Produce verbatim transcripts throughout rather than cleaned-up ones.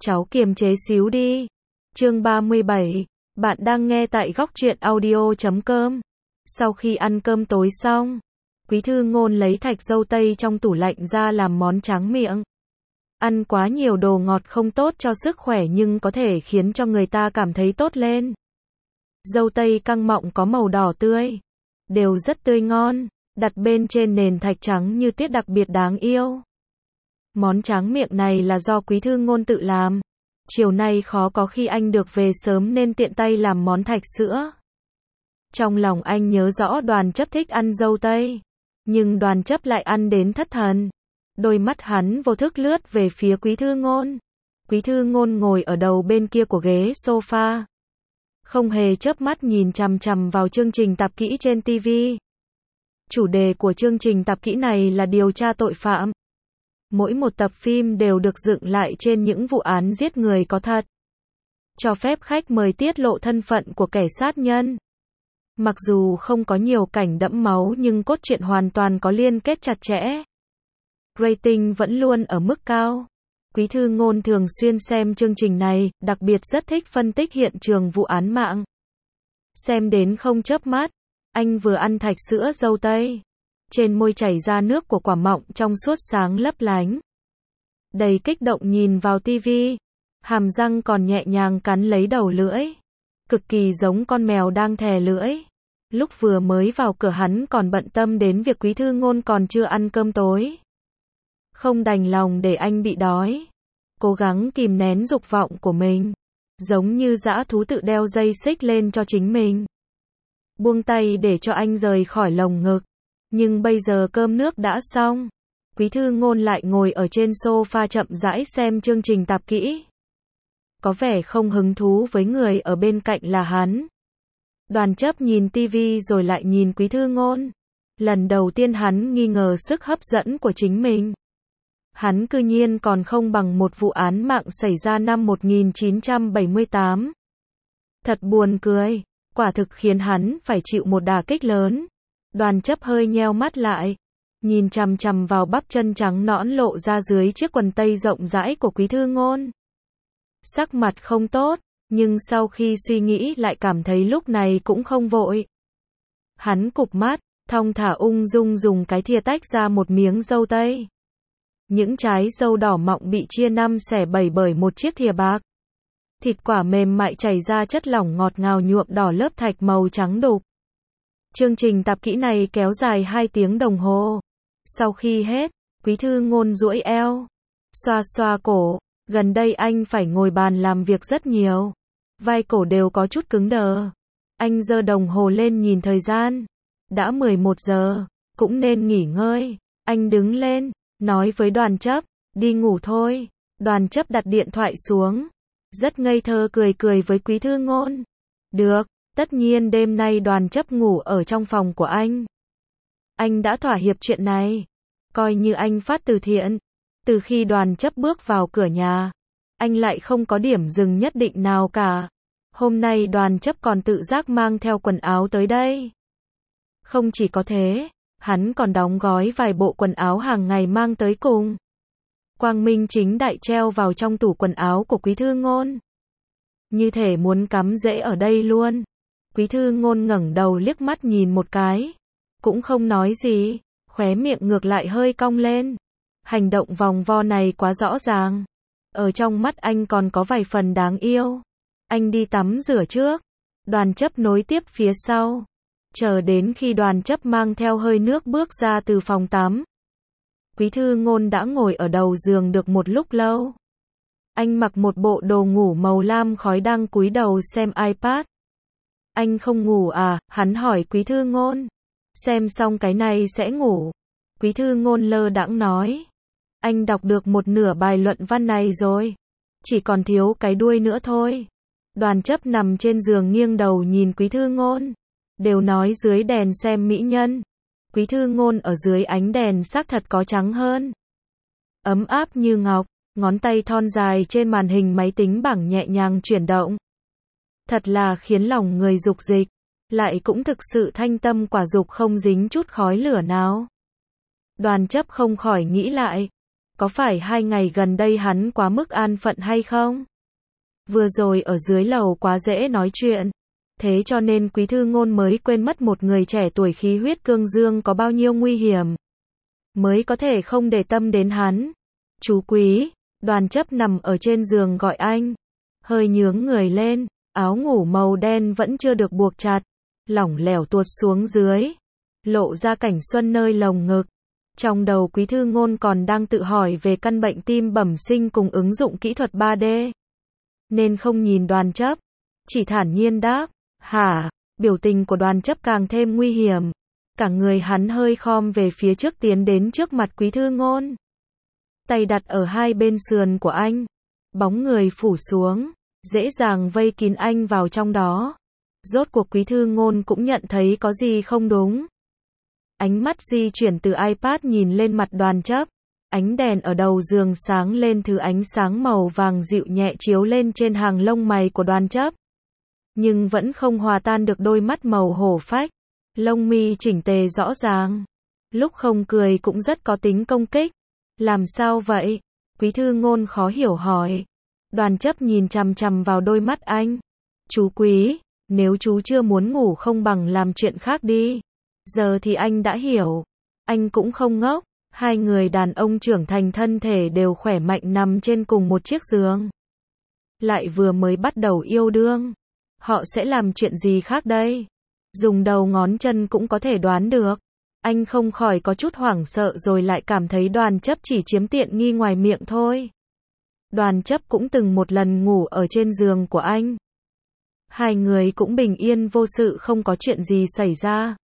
Cháu kiềm chế xíu đi. Chương ba mươi bảy. Bạn đang nghe tại góc truyện audio chấm com. Sau khi ăn cơm tối xong, Quý Thư Ngôn lấy thạch dâu tây trong tủ lạnh ra làm món tráng miệng. Ăn quá nhiều đồ ngọt không tốt cho sức khỏe nhưng có thể khiến cho người ta cảm thấy tốt lên. Dâu tây căng mọng có màu đỏ tươi, đều rất tươi ngon, đặt bên trên nền thạch trắng như tuyết đặc biệt đáng yêu. Món tráng miệng này là do Quý Thư Ngôn tự làm. Chiều nay khó có khi anh được về sớm nên tiện tay làm món thạch sữa. Trong lòng anh nhớ rõ Đoàn Chấp thích ăn dâu tây, nhưng Đoàn Chấp lại ăn đến thất thần. Đôi mắt hắn vô thức lướt về phía Quý Thư Ngôn. Quý Thư Ngôn ngồi ở đầu bên kia của ghế sofa, không hề chớp mắt nhìn chằm chằm vào chương trình tạp kỹ trên ti vi. Chủ đề của chương trình tạp kỹ này là điều tra tội phạm. Mỗi một tập phim đều được dựng lại trên những vụ án giết người có thật. Cho phép khách mời tiết lộ thân phận của kẻ sát nhân. Mặc dù không có nhiều cảnh đẫm máu nhưng cốt truyện hoàn toàn có liên kết chặt chẽ. Rating vẫn luôn ở mức cao. Quý Thư Ngôn thường xuyên xem chương trình này, đặc biệt rất thích phân tích hiện trường vụ án mạng. Xem đến không chớp mắt, anh vừa ăn thạch sữa dâu tây. Trên môi chảy ra nước của quả mọng trong suốt sáng lấp lánh. Đầy kích động nhìn vào ti vi, hàm răng còn nhẹ nhàng cắn lấy đầu lưỡi. Cực kỳ giống con mèo đang thè lưỡi. Lúc vừa mới vào cửa hắn còn bận tâm đến việc Quý Thư Ngôn còn chưa ăn cơm tối. Không đành lòng để anh bị đói. Cố gắng kìm nén dục vọng của mình. Giống như dã thú tự đeo dây xích lên cho chính mình. Buông tay để cho anh rời khỏi lồng ngực. Nhưng bây giờ cơm nước đã xong. Quý Thư Ngôn lại ngồi ở trên sofa chậm rãi xem chương trình tạp kỹ. Có vẻ không hứng thú với người ở bên cạnh là hắn. Đoàn Chấp nhìn ti vi rồi lại nhìn Quý Thư Ngôn. Lần đầu tiên hắn nghi ngờ sức hấp dẫn của chính mình. Hắn cư nhiên còn không bằng một vụ án mạng xảy ra năm một nghìn chín trăm bảy mươi tám. Thật buồn cười, quả thực khiến hắn phải chịu một đả kích lớn. Đoàn Chấp hơi nheo mắt lại, nhìn chằm chằm vào bắp chân trắng nõn lộ ra dưới chiếc quần tây rộng rãi của Quý Thư Ngôn. Sắc mặt không tốt, nhưng sau khi suy nghĩ lại cảm thấy lúc này cũng không vội. Hắn cụp mắt, thong thả ung dung dùng cái thìa tách ra một miếng dâu tây. Những trái dâu đỏ mọng bị chia năm xẻ bảy bởi một chiếc thìa bạc. Thịt quả mềm mại chảy ra chất lỏng ngọt ngào nhuộm đỏ lớp thạch màu trắng đục. Chương trình tạp kỹ này kéo dài hai tiếng đồng hồ. Sau khi hết, Quý Thư Ngôn duỗi eo, xoa xoa cổ. Gần đây anh phải ngồi bàn làm việc rất nhiều. Vai cổ đều có chút cứng đờ. Anh giơ đồng hồ lên nhìn thời gian. Đã mười một giờ, cũng nên nghỉ ngơi. Anh đứng lên, nói với Đoàn Chấp, đi ngủ thôi. Đoàn Chấp đặt điện thoại xuống. Rất ngây thơ cười cười với Quý Thư Ngôn. Được, tất nhiên đêm nay Đoàn Chấp ngủ ở trong phòng của anh. Anh đã thỏa hiệp chuyện này. Coi như anh phát từ thiện. Từ khi Đoàn Chấp bước vào cửa nhà, anh lại không có điểm dừng nhất định nào cả. Hôm nay Đoàn Chấp còn tự giác mang theo quần áo tới đây. Không chỉ có thế, hắn còn đóng gói vài bộ quần áo hàng ngày mang tới cùng. Quang minh chính đại treo vào trong tủ quần áo của Quý Thư Ngôn. Như thể muốn cắm rễ ở đây luôn. Quý Thư Ngôn ngẩng đầu liếc mắt nhìn một cái. Cũng không nói gì, khóe miệng ngược lại hơi cong lên. Hành động vòng vo này quá rõ ràng. Ở trong mắt anh còn có vài phần đáng yêu. Anh đi tắm rửa trước. Đoàn Chấp nối tiếp phía sau. Chờ đến khi Đoàn Chấp mang theo hơi nước bước ra từ phòng tắm. Quý Thư Ngôn đã ngồi ở đầu giường được một lúc lâu. Anh mặc một bộ đồ ngủ màu lam khói đang cúi đầu xem iPad. Anh không ngủ à? Hắn hỏi Quý Thư Ngôn. Xem xong cái này sẽ ngủ. Quý Thư Ngôn lơ đãng nói. Anh đọc được một nửa bài luận văn này rồi. Chỉ còn thiếu cái đuôi nữa thôi. Đoàn Chấp nằm trên giường nghiêng đầu nhìn Quý Thư Ngôn. Đều nói dưới đèn xem mỹ nhân. Quý Thư Ngôn ở dưới ánh đèn xác thật có trắng hơn. Ấm áp như ngọc, ngón tay thon dài trên màn hình máy tính bảng nhẹ nhàng chuyển động. Thật là khiến lòng người dục dịch, lại cũng thực sự thanh tâm quả dục không dính chút khói lửa nào. Đoàn Chấp không khỏi nghĩ lại. có phải hai ngày gần đây hắn quá mức an phận hay không? Vừa rồi ở dưới lầu quá dễ nói chuyện. Thế cho nên Quý Thư Ngôn mới quên mất một người trẻ tuổi khí huyết cương dương có bao nhiêu nguy hiểm. Mới có thể không để tâm đến hắn. Chú Quý, Đoàn Chấp nằm ở trên giường gọi anh. Hơi nhướng người lên, áo ngủ màu đen vẫn chưa được buộc chặt. Lỏng lẻo tuột xuống dưới. Lộ ra cảnh xuân nơi lồng ngực. Trong đầu Quý Thư Ngôn còn đang tự hỏi về căn bệnh tim bẩm sinh cùng ứng dụng kỹ thuật ba D. Nên không nhìn Đoàn Chấp. Chỉ thản nhiên đáp. Hả? Biểu tình của Đoàn Chấp càng thêm nguy hiểm. Cả người hắn hơi khom về phía trước tiến đến trước mặt Quý Thư Ngôn. Tay đặt ở hai bên sườn của anh. Bóng người phủ xuống. Dễ dàng vây kín anh vào trong đó. Rốt cuộc Quý Thư Ngôn cũng nhận thấy có gì không đúng. Ánh mắt di chuyển từ iPad nhìn lên mặt Đoàn Chấp. Ánh đèn ở đầu giường sáng lên, thứ ánh sáng màu vàng dịu nhẹ chiếu lên trên hàng lông mày của Đoàn Chấp. Nhưng vẫn không hòa tan được đôi mắt màu hổ phách. Lông mi chỉnh tề rõ ràng. Lúc không cười cũng rất có tính công kích. Làm sao vậy? Quý Thư Ngôn khó hiểu hỏi. Đoàn Chấp nhìn chằm chằm vào đôi mắt anh. Chú Quý, nếu chú chưa muốn ngủ không bằng làm chuyện khác đi. Giờ thì anh đã hiểu. Anh cũng không ngốc. Hai người đàn ông trưởng thành thân thể đều khỏe mạnh nằm trên cùng một chiếc giường. Lại vừa mới bắt đầu yêu đương. Họ sẽ làm chuyện gì khác đây? Dùng đầu ngón chân cũng có thể đoán được. Anh không khỏi có chút hoảng sợ rồi lại cảm thấy Đoàn Chấp chỉ chiếm tiện nghi ngoài miệng thôi. Đoàn Chấp cũng từng một lần ngủ ở trên giường của anh. Hai người cũng bình yên vô sự, không có chuyện gì xảy ra.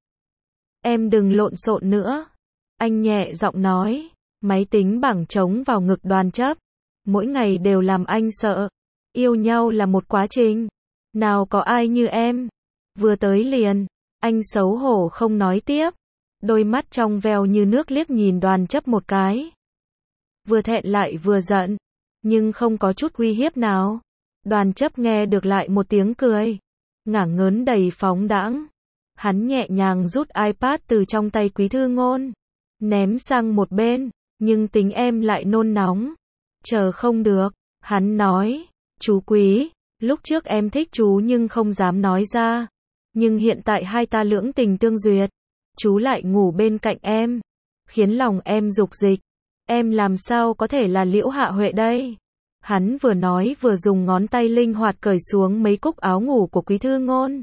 Em đừng lộn xộn nữa. Anh nhẹ giọng nói. Máy tính bảng trống vào ngực Đoàn Chấp. Mỗi ngày đều làm anh sợ. Yêu nhau là một quá trình. Nào có ai như em. Vừa tới liền. Anh xấu hổ không nói tiếp. Đôi mắt trong veo như nước liếc nhìn Đoàn Chấp một cái. Vừa thẹn lại vừa giận. Nhưng không có chút uy hiếp nào. Đoàn Chấp nghe được lại một tiếng cười. Ngả ngớn đầy phóng đãng. Hắn nhẹ nhàng rút iPad từ trong tay Quý Thư Ngôn. Ném sang một bên. Nhưng tính em lại nôn nóng. Chờ không được. Hắn nói. Chú Quý. Lúc trước em thích chú nhưng không dám nói ra. Nhưng hiện tại hai ta lưỡng tình tương duyệt. Chú lại ngủ bên cạnh em. Khiến lòng em dục dịch. Em làm sao có thể là Liễu Hạ Huệ đây? Hắn vừa nói vừa dùng ngón tay linh hoạt cởi xuống mấy cúc áo ngủ của Quý Thư Ngôn.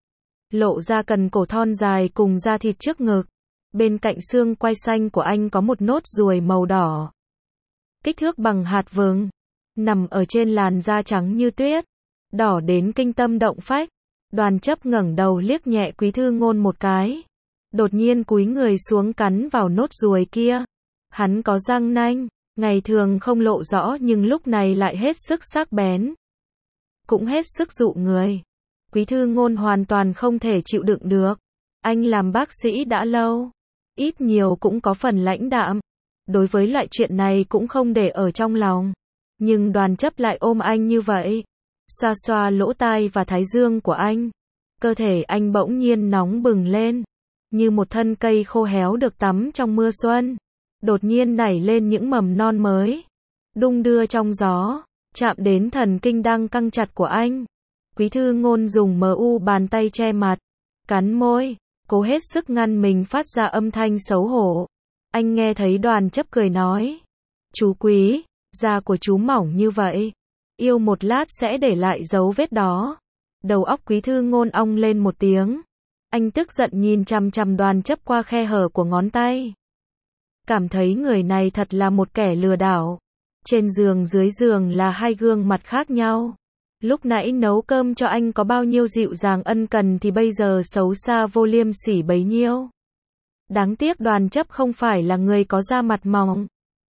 Lộ ra cần cổ thon dài cùng da thịt trước ngực. Bên cạnh xương quai xanh của anh có một nốt ruồi màu đỏ. Kích thước bằng hạt vừng. Nằm ở trên làn da trắng như tuyết. Đỏ đến kinh tâm động phách. Đoàn Chấp ngẩng đầu liếc nhẹ Quý Thư Ngôn một cái. Đột nhiên cúi người xuống cắn vào nốt ruồi kia. Hắn có răng nanh. Ngày thường không lộ rõ nhưng lúc này lại hết sức sắc bén. Cũng hết sức dụ người. Quý Thư Ngôn hoàn toàn không thể chịu đựng được. Anh làm bác sĩ đã lâu. Ít nhiều cũng có phần lãnh đạm. Đối với loại chuyện này cũng không để ở trong lòng. Nhưng Đoàn Chấp lại ôm anh như vậy. Xoa xoa lỗ tai và thái dương của anh. Cơ thể anh bỗng nhiên nóng bừng lên. Như một thân cây khô héo được tắm trong mưa xuân. Đột nhiên nảy lên những mầm non mới. Đung đưa trong gió. Chạm đến thần kinh đang căng chặt của anh. Quý Thư Ngôn dùng mờ u bàn tay che mặt. Cắn môi. Cố hết sức ngăn mình phát ra âm thanh xấu hổ. Anh nghe thấy Đoàn Chấp cười nói. Chú Quý, da của chú mỏng như vậy. Yêu một lát sẽ để lại dấu vết đó. Đầu óc Quý Thư Ngôn ong lên một tiếng. Anh tức giận nhìn chằm chằm Đoàn Chấp qua khe hở của ngón tay. Cảm thấy người này thật là một kẻ lừa đảo. Trên giường dưới giường là hai gương mặt khác nhau. Lúc nãy nấu cơm cho anh có bao nhiêu dịu dàng ân cần thì bây giờ xấu xa vô liêm sỉ bấy nhiêu. Đáng tiếc Đoàn Chấp không phải là người có da mặt mỏng.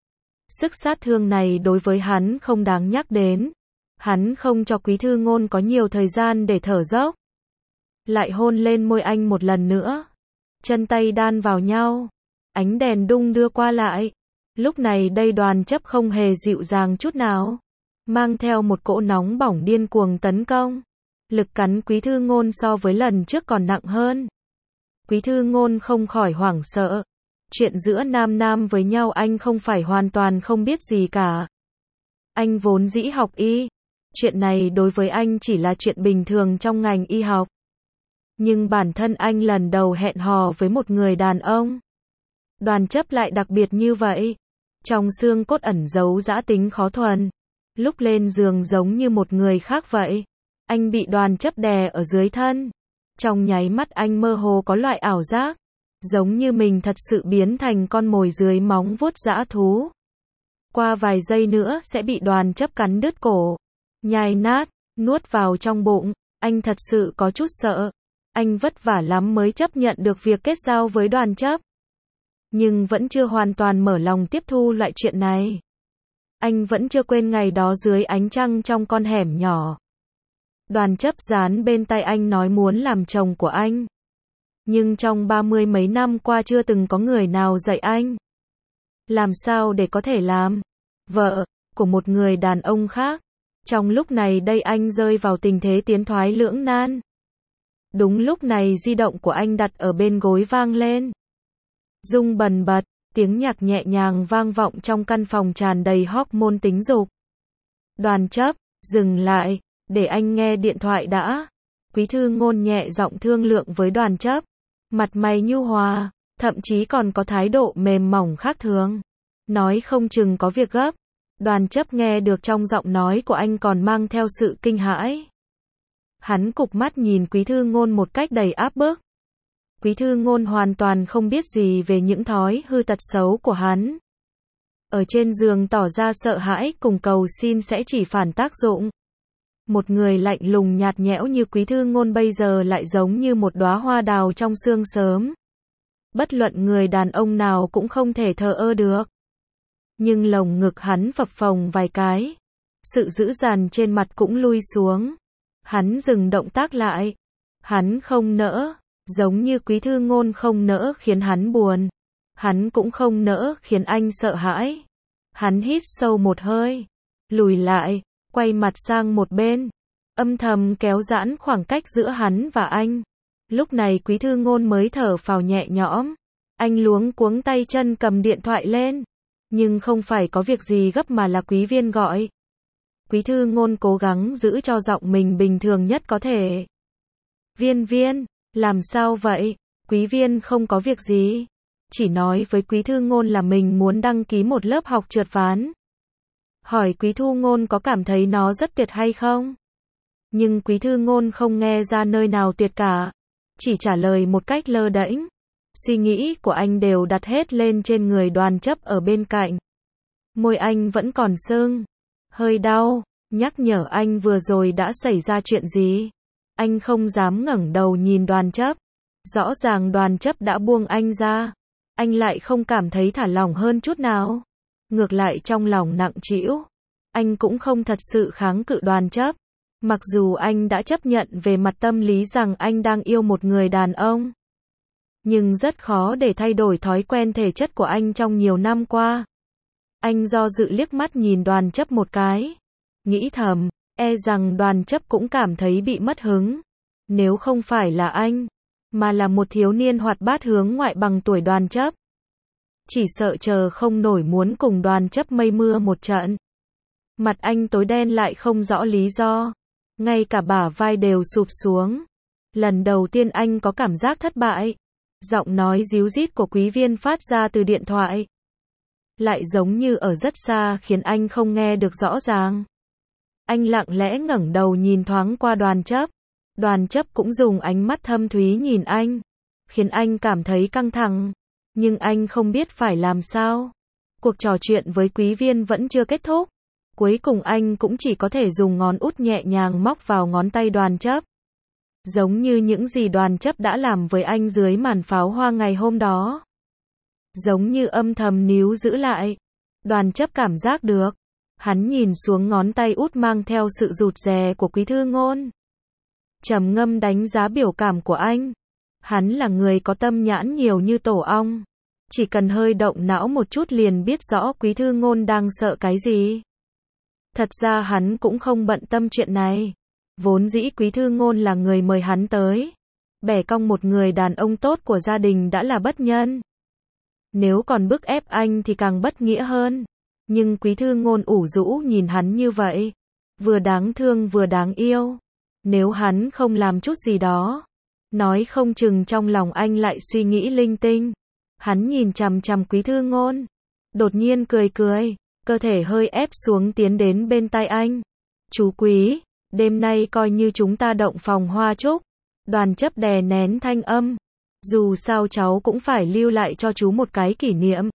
Sức sát thương này đối với hắn không đáng nhắc đến. Hắn không cho Quý Thư Ngôn có nhiều thời gian để thở dốc. Lại hôn lên môi anh một lần nữa. Chân tay đan vào nhau. Ánh đèn đung đưa qua lại. Lúc này đây Đoàn Chấp không hề dịu dàng chút nào. Mang theo một cỗ nóng bỏng điên cuồng tấn công. Lực cắn Quý Thư Ngôn so với lần trước còn nặng hơn. Quý Thư Ngôn không khỏi hoảng sợ. Chuyện giữa nam nam với nhau anh không phải hoàn toàn không biết gì cả. Anh vốn dĩ học y. Chuyện này đối với anh chỉ là chuyện bình thường trong ngành y học. Nhưng bản thân anh lần đầu hẹn hò với một người đàn ông. Đoàn Chấp lại đặc biệt như vậy. Trong xương cốt ẩn giấu dã tính khó thuần. Lúc lên giường giống như một người khác vậy. Anh bị Đoàn Chấp đè ở dưới thân. Trong nháy mắt anh mơ hồ có loại ảo giác. Giống như mình thật sự biến thành con mồi dưới móng vuốt dã thú. Qua vài giây nữa sẽ bị Đoàn Chấp cắn đứt cổ. Nhai nát, nuốt vào trong bụng. Anh thật sự có chút sợ. Anh vất vả lắm mới chấp nhận được việc kết giao với Đoàn Chấp. Nhưng vẫn chưa hoàn toàn mở lòng tiếp thu loại chuyện này. Anh vẫn chưa quên ngày đó dưới ánh trăng trong con hẻm nhỏ. Đoàn Chấp dán bên tay anh nói muốn làm chồng của anh. Nhưng trong ba mươi mấy năm qua chưa từng có người nào dạy anh. Làm sao để có thể làm vợ của một người đàn ông khác. Trong lúc này đây anh rơi vào tình thế tiến thoái lưỡng nan. Đúng lúc này di động của anh đặt ở bên gối vang lên. Rung bần bật, tiếng nhạc nhẹ nhàng vang vọng trong căn phòng tràn đầy hormone tính dục. Đoàn Chấp, dừng lại, để anh nghe điện thoại đã. Quý Thư Ngôn nhẹ giọng thương lượng với Đoàn Chấp. Mặt mày nhu hòa, thậm chí còn có thái độ mềm mỏng khác thường. Nói không chừng có việc gấp. Đoàn Chấp nghe được trong giọng nói của anh còn mang theo sự kinh hãi. Hắn cụp mắt nhìn Quý Thư Ngôn một cách đầy áp bức. Quý Thư Ngôn hoàn toàn không biết gì về những thói hư tật xấu của hắn. Ở trên giường tỏ ra sợ hãi cùng cầu xin sẽ chỉ phản tác dụng. Một người lạnh lùng nhạt nhẽo như Quý Thư Ngôn bây giờ lại giống như một đóa hoa đào trong sương sớm. Bất luận người đàn ông nào cũng không thể thờ ơ được. Nhưng lồng ngực hắn phập phồng vài cái. Sự dữ dằn trên mặt cũng lui xuống. Hắn dừng động tác lại. Hắn không nỡ. Giống như Quý Thư Ngôn không nỡ khiến hắn buồn. Hắn cũng không nỡ khiến anh sợ hãi. Hắn hít sâu một hơi. Lùi lại. Quay mặt sang một bên. Âm thầm kéo giãn khoảng cách giữa hắn và anh. Lúc này Quý Thư Ngôn mới thở phào nhẹ nhõm. Anh luống cuống tay chân cầm điện thoại lên. Nhưng không phải có việc gì gấp mà là Quý Viên gọi. Quý Thư Ngôn cố gắng giữ cho giọng mình bình thường nhất có thể. Viên Viên, làm sao vậy? Quý Viên không có việc gì. Chỉ nói với Quý Thư Ngôn là mình muốn đăng ký một lớp học trượt ván. Hỏi Quý Thư Ngôn có cảm thấy nó rất tuyệt hay không? Nhưng Quý Thư Ngôn không nghe ra nơi nào tuyệt cả. Chỉ trả lời một cách lơ đễnh. Suy nghĩ của anh đều đặt hết lên trên người Đoàn Chấp ở bên cạnh. Môi anh vẫn còn sưng. Hơi đau. Nhắc nhở anh vừa rồi đã xảy ra chuyện gì. Anh không dám ngẩng đầu nhìn Đoàn Chấp. Rõ ràng Đoàn Chấp đã buông anh ra. Anh lại không cảm thấy thả lỏng hơn chút nào. Ngược lại trong lòng nặng trĩu. Anh cũng không thật sự kháng cự Đoàn Chấp. Mặc dù anh đã chấp nhận về mặt tâm lý rằng anh đang yêu một người đàn ông. Nhưng rất khó để thay đổi thói quen thể chất của anh trong nhiều năm qua. Anh do dự liếc mắt nhìn Đoàn Chấp một cái. Nghĩ thầm, e rằng Đoàn Chấp cũng cảm thấy bị mất hứng. Nếu không phải là anh, mà là một thiếu niên hoạt bát hướng ngoại bằng tuổi Đoàn Chấp. Chỉ sợ chờ không nổi muốn cùng Đoàn Chấp mây mưa một trận. Mặt anh tối đen lại không rõ lý do. Ngay cả bả vai đều sụp xuống. Lần đầu tiên anh có cảm giác thất bại. Giọng nói ríu rít của Quý Viên phát ra từ điện thoại. Lại giống như ở rất xa khiến anh không nghe được rõ ràng. Anh lặng lẽ ngẩng đầu nhìn thoáng qua Đoàn Chấp. Đoàn Chấp cũng dùng ánh mắt thâm thúy nhìn anh. Khiến anh cảm thấy căng thẳng. Nhưng anh không biết phải làm sao. Cuộc trò chuyện với Quý Viên vẫn chưa kết thúc. Cuối cùng anh cũng chỉ có thể dùng ngón út nhẹ nhàng móc vào ngón tay Đoàn Chấp. Giống như những gì Đoàn Chấp đã làm với anh dưới màn pháo hoa ngày hôm đó. Giống như âm thầm níu giữ lại. Đoàn Chấp cảm giác được. Hắn nhìn xuống ngón tay út mang theo sự rụt rè của Quý Thư Ngôn. Trầm ngâm đánh giá biểu cảm của anh. Hắn là người có tâm nhãn nhiều như tổ ong. Chỉ cần hơi động não một chút liền biết rõ Quý Thư Ngôn đang sợ cái gì. Thật ra hắn cũng không bận tâm chuyện này. Vốn dĩ Quý Thư Ngôn là người mời hắn tới. Bẻ cong một người đàn ông tốt của gia đình đã là bất nhân. Nếu còn bức ép anh thì càng bất nghĩa hơn. Nhưng Quý Thư Ngôn ủ rũ nhìn hắn như vậy, vừa đáng thương vừa đáng yêu. Nếu hắn không làm chút gì đó, nói không chừng trong lòng anh lại suy nghĩ linh tinh. Hắn nhìn chằm chằm Quý Thư Ngôn, đột nhiên cười cười, cơ thể hơi ép xuống tiến đến bên tai anh. Chú Quý, đêm nay coi như chúng ta động phòng hoa trúc. Đoàn Chấp đè nén thanh âm. Dù sao cháu cũng phải lưu lại cho chú một cái kỷ niệm.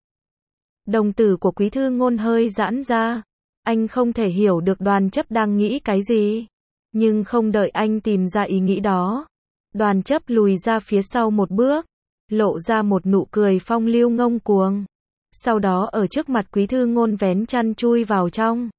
Đồng tử của Quý Thư Ngôn hơi giãn ra. Anh không thể hiểu được Đoàn Chấp đang nghĩ cái gì. Nhưng không đợi anh tìm ra ý nghĩ đó, Đoàn Chấp lùi ra phía sau một bước, lộ ra một nụ cười phong lưu ngông cuồng. Sau đó ở trước mặt Quý Thư Ngôn vén chăn chui vào trong.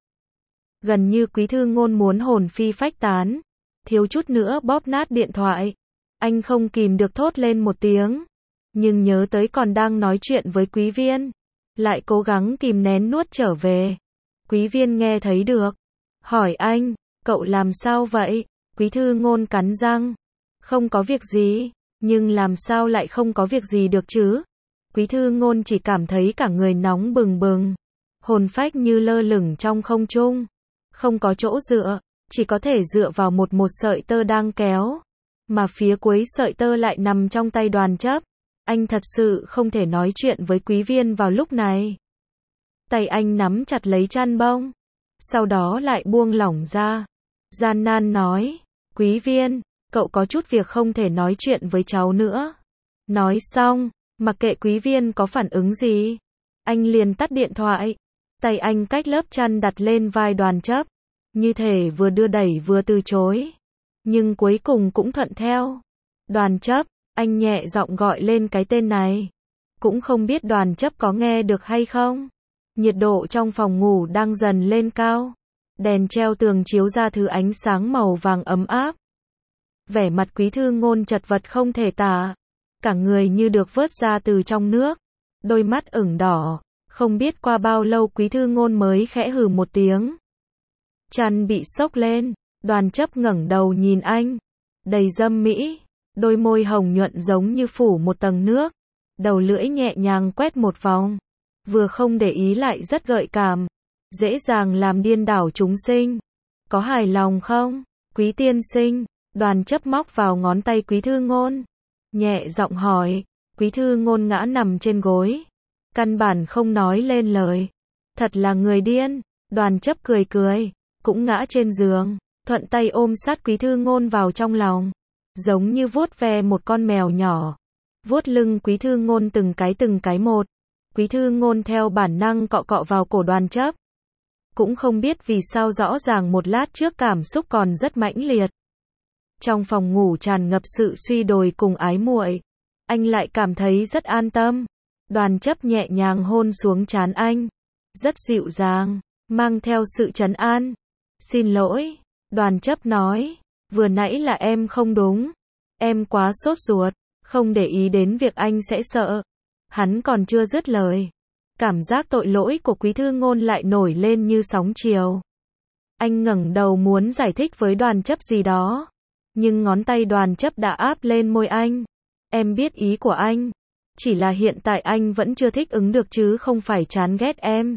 Gần như Quý Thư Ngôn muốn hồn phi phách tán, thiếu chút nữa bóp nát điện thoại. Anh không kìm được thốt lên một tiếng, nhưng nhớ tới còn đang nói chuyện với Quý Viên, lại cố gắng kìm nén nuốt trở về. Quý Viên nghe thấy được, hỏi anh, cậu làm sao vậy? Quý Thư Ngôn cắn răng, không có việc gì, nhưng làm sao lại không có việc gì được chứ? Quý Thư Ngôn chỉ cảm thấy cả người nóng bừng bừng, hồn phách như lơ lửng trong không trung, không có chỗ dựa, chỉ có thể dựa vào một một sợi tơ đang kéo, mà phía cuối sợi tơ lại nằm trong tay Đoàn Chấp. Anh thật sự không thể nói chuyện với Quý Viên vào lúc này. Tay anh nắm chặt lấy chăn bông, sau đó lại buông lỏng ra, gian nan nói, Quý Viên, cậu có chút việc không thể nói chuyện với cháu nữa. Nói xong, mặc kệ Quý Viên có phản ứng gì, anh liền tắt điện thoại. Tay anh cách lớp chăn đặt lên vai Đoàn Chấp, như thể vừa đưa đẩy vừa từ chối, nhưng cuối cùng cũng thuận theo. Đoàn Chấp, anh nhẹ giọng gọi lên cái tên này. Cũng không biết Đoàn Chấp có nghe được hay không. Nhiệt độ trong phòng ngủ đang dần lên cao. Đèn treo tường chiếu ra thứ ánh sáng màu vàng ấm áp. Vẻ mặt Quý Thư Ngôn chật vật không thể tả, cả người như được vớt ra từ trong nước, đôi mắt ửng đỏ. Không biết qua bao lâu Quý Thư Ngôn mới khẽ hừ một tiếng. Chăn bị xốc lên, Đoàn Chấp ngẩng đầu nhìn anh, đầy dâm mỹ, đôi môi hồng nhuận giống như phủ một tầng nước, đầu lưỡi nhẹ nhàng quét một vòng, vừa không để ý lại rất gợi cảm, dễ dàng làm điên đảo chúng sinh. Có hài lòng không, Quý tiên sinh? Đoàn Chấp móc vào ngón tay Quý Thư Ngôn, nhẹ giọng hỏi. Quý Thư Ngôn ngã nằm trên gối, căn bản không nói lên lời. Thật là người điên. Đoàn Chấp cười cười, cũng ngã trên giường, thuận tay ôm sát Quý Thư Ngôn vào trong lòng, giống như vuốt ve một con mèo nhỏ. Vuốt lưng Quý Thư Ngôn từng cái từng cái một. Quý Thư Ngôn theo bản năng cọ cọ vào cổ Đoàn Chấp. Cũng không biết vì sao rõ ràng một lát trước cảm xúc còn rất mãnh liệt. Trong phòng ngủ tràn ngập sự suy đồi cùng ái muội, anh lại cảm thấy rất an tâm. Đoàn Chấp nhẹ nhàng hôn xuống trán anh, rất dịu dàng, mang theo sự trấn an. Xin lỗi, Đoàn Chấp nói, vừa nãy là em không đúng, em quá sốt ruột, không để ý đến việc anh sẽ sợ. Hắn còn chưa dứt lời, cảm giác tội lỗi của Quý Thư Ngôn lại nổi lên như sóng chiều. Anh ngẩng đầu muốn giải thích với Đoàn Chấp gì đó, nhưng ngón tay Đoàn Chấp đã áp lên môi anh. Em biết ý của anh, chỉ là hiện tại anh vẫn chưa thích ứng được chứ không phải chán ghét em,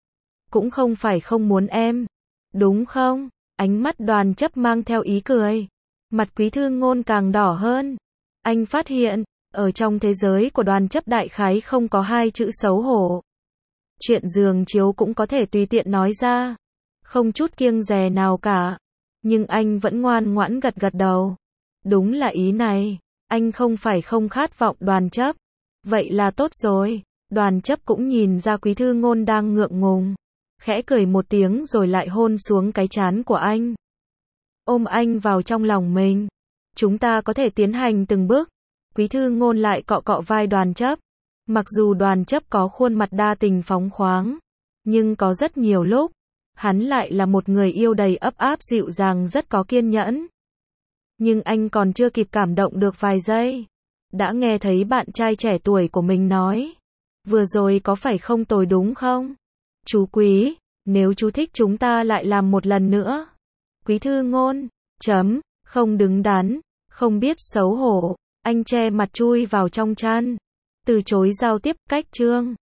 cũng không phải không muốn em, đúng không? Ánh mắt Đoàn Chấp mang theo ý cười, mặt Quý Thư Ngôn càng đỏ hơn. Anh phát hiện, ở trong thế giới của Đoàn Chấp đại khái không có hai chữ xấu hổ. Chuyện giường chiếu cũng có thể tùy tiện nói ra, không chút kiêng dè nào cả. Nhưng anh vẫn ngoan ngoãn gật gật đầu. Đúng là ý này, anh không phải không khát vọng Đoàn Chấp. Vậy là tốt rồi. Đoàn Chấp cũng nhìn ra Quý Thư Ngôn đang ngượng ngùng, khẽ cười một tiếng rồi lại hôn xuống cái trán của anh, ôm anh vào trong lòng mình. Chúng ta có thể tiến hành từng bước. Quý Thư Ngôn lại cọ cọ vai Đoàn Chấp. Mặc dù Đoàn Chấp có khuôn mặt đa tình phóng khoáng, nhưng có rất nhiều lúc, hắn lại là một người yêu đầy ấp áp dịu dàng rất có kiên nhẫn. Nhưng anh còn chưa kịp cảm động được vài giây, đã nghe thấy bạn trai trẻ tuổi của mình nói, vừa rồi có phải không tồi đúng không? Chú Quý, nếu chú thích chúng ta lại làm một lần nữa. Quý Thư Ngôn, chấm, không đứng đắn, không biết xấu hổ, anh che mặt chui vào trong chăn. từ chối giao tiếp, cách chương.